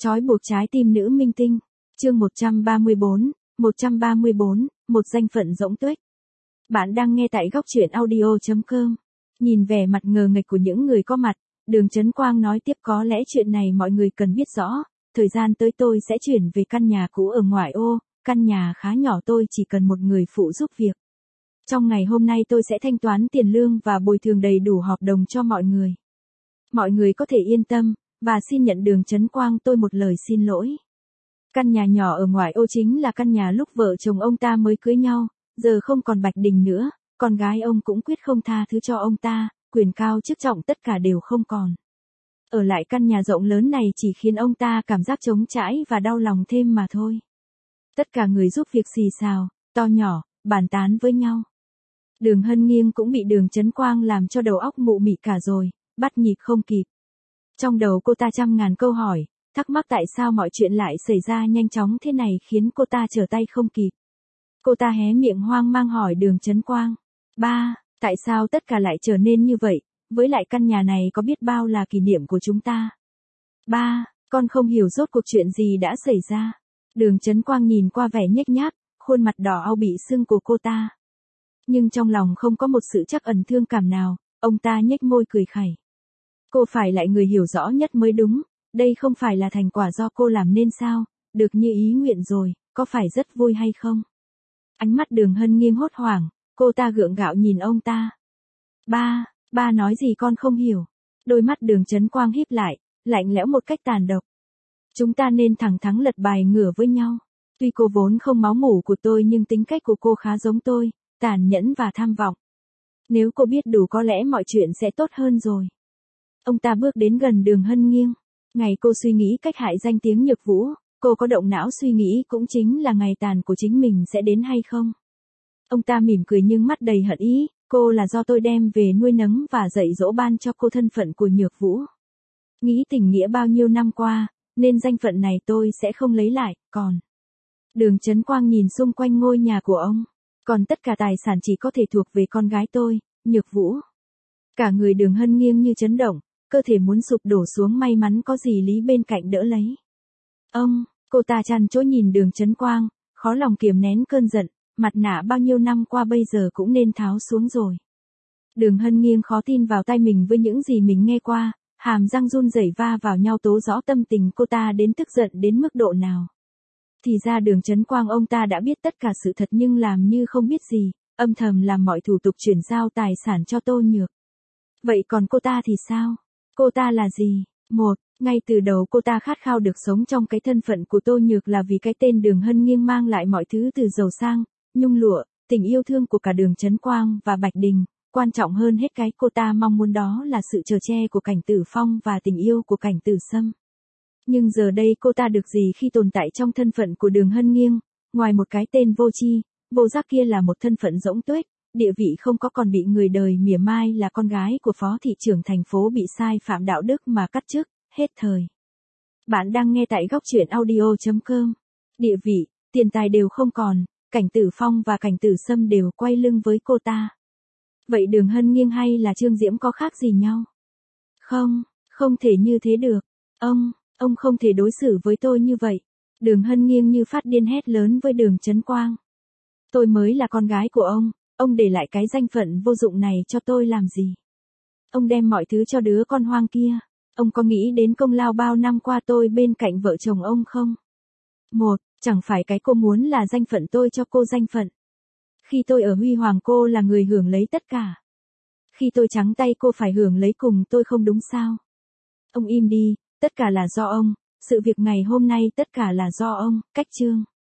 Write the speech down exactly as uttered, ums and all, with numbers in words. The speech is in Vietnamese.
Trói buộc trái tim nữ minh tinh. Chương một trăm ba mươi bốn, một trăm ba mươi bốn, một danh phận rỗng tuếch. Bạn đang nghe tại góc truyện audio chấm com. Nhìn vẻ mặt ngờ nghệch của những người có mặt, Đường Chấn Quang nói tiếp, có lẽ chuyện này mọi người cần biết rõ, thời gian tới tôi sẽ chuyển về căn nhà cũ ở ngoại ô, căn nhà khá nhỏ, tôi chỉ cần một người phụ giúp việc. Trong ngày hôm nay tôi sẽ thanh toán tiền lương và bồi thường đầy đủ hợp đồng cho mọi người. Mọi người có thể yên tâm, và xin nhận Đường Chấn Quang tôi một lời xin lỗi. Căn nhà nhỏ ở ngoại ô chính là căn nhà lúc vợ chồng ông ta mới cưới nhau, giờ không còn Bạch Đình nữa, con gái ông cũng quyết không tha thứ cho ông ta, quyền cao chức trọng tất cả đều không còn. Ở lại căn nhà rộng lớn này chỉ khiến ông ta cảm giác trống trải và đau lòng thêm mà thôi. Tất cả người giúp việc xì xào, to nhỏ, bàn tán với nhau. Đường Hân Nghiêng cũng bị Đường Chấn Quang làm cho đầu óc mụ mị cả rồi, bắt nhịp không kịp. Trong đầu cô ta trăm ngàn câu hỏi, thắc mắc tại sao mọi chuyện lại xảy ra nhanh chóng thế này khiến cô ta trở tay không kịp. Cô ta hé miệng hoang mang hỏi Đường Chấn Quang. Ba, tại sao tất cả lại trở nên như vậy, với lại căn nhà này có biết bao là kỷ niệm của chúng ta. Ba, con không hiểu rốt cuộc chuyện gì đã xảy ra. Đường Chấn Quang nhìn qua vẻ nhếch nhác, khuôn mặt đỏ au bị sưng của cô ta. Nhưng trong lòng không có một sự trắc ẩn thương cảm nào, ông ta nhếch môi cười khẩy. Cô phải lại người hiểu rõ nhất mới đúng, đây không phải là thành quả do cô làm nên sao, được như ý nguyện rồi, có phải rất vui hay không? Ánh mắt Đường Hân Nghiêng hốt hoảng, cô ta gượng gạo nhìn ông ta. Ba, ba nói gì con không hiểu. Đôi mắt Đường Chấn Quang híp lại, lạnh lẽo một cách tàn độc. Chúng ta nên thẳng thắn lật bài ngửa với nhau. Tuy cô vốn không máu mủ của tôi nhưng tính cách của cô khá giống tôi, tàn nhẫn và tham vọng. Nếu cô biết đủ có lẽ mọi chuyện sẽ tốt hơn rồi. Ông ta bước đến gần Đường Hân Nghiêng. Ngày cô suy nghĩ cách hại danh tiếng Nhược Vũ, cô có động não suy nghĩ cũng chính là ngày tàn của chính mình sẽ đến hay không? Ông ta mỉm cười nhưng mắt đầy hận ý, cô là do tôi đem về nuôi nấng và dạy dỗ ban cho cô thân phận của Nhược Vũ. Nghĩ tình nghĩa bao nhiêu năm qua, nên danh phận này tôi sẽ không lấy lại, còn... Đường Chấn Quang nhìn xung quanh ngôi nhà của ông, còn tất cả tài sản chỉ có thể thuộc về con gái tôi, Nhược Vũ. Cả người Đường Hân Nghiêng như chấn động, cơ thể muốn sụp đổ xuống, may mắn có dì Lý bên cạnh đỡ lấy. Ông, cô ta chăn chối nhìn Đường Chấn Quang, khó lòng kiềm nén cơn giận, mặt nạ bao nhiêu năm qua bây giờ cũng nên tháo xuống rồi. Đường Hân Nghiêng khó tin vào tai mình với những gì mình nghe qua, hàm răng run rẩy va vào nhau tố rõ tâm tình cô ta đến tức giận đến mức độ nào. Thì ra Đường Chấn Quang ông ta đã biết tất cả sự thật nhưng làm như không biết gì, âm thầm làm mọi thủ tục chuyển giao tài sản cho Tô Nhược. Vậy còn cô ta thì sao? Cô ta là gì? Một, ngay từ đầu cô ta khát khao được sống trong cái thân phận của Tô Nhược là vì cái tên Đường Hân Nghiêng mang lại mọi thứ từ giàu sang, nhung lụa, tình yêu thương của cả Đường Chấn Quang và Bạch Đình. Quan trọng hơn hết cái cô ta mong muốn đó là sự chở che của Cảnh Tử Phong và tình yêu của Cảnh Tử Sâm. Nhưng giờ đây cô ta được gì khi tồn tại trong thân phận của Đường Hân Nghiêng, ngoài một cái tên vô tri, vô giác kia là một thân phận rỗng tuếch, địa vị không có, còn bị người đời mỉa mai là con gái của phó thị trưởng thành phố bị sai phạm đạo đức mà cắt chức, hết thời. Bạn đang nghe tại góc truyện audio chấm com. Địa vị, tiền tài đều không còn, Cảnh Tử Phong và Cảnh Tử Sâm đều quay lưng với cô ta. Vậy Đường Hân Nghiêng hay là Trương Diễm có khác gì nhau? Không, không thể như thế được. Ông, ông không thể đối xử với tôi như vậy. Đường Hân Nghiêng như phát điên hét lớn với Đường Chấn Quang. Tôi mới là con gái của ông, ông để lại cái danh phận vô dụng này cho tôi làm gì? Ông đem mọi thứ cho đứa con hoang kia. Ông có nghĩ đến công lao bao năm qua tôi bên cạnh vợ chồng ông không? Một, chẳng phải cái cô muốn là danh phận tôi cho cô danh phận. Khi tôi ở Huy Hoàng cô là người hưởng lấy tất cả. Khi tôi trắng tay cô phải hưởng lấy cùng tôi, không đúng sao? Ông im đi, tất cả là do ông, sự việc ngày hôm nay tất cả là do ông, Cách Trương.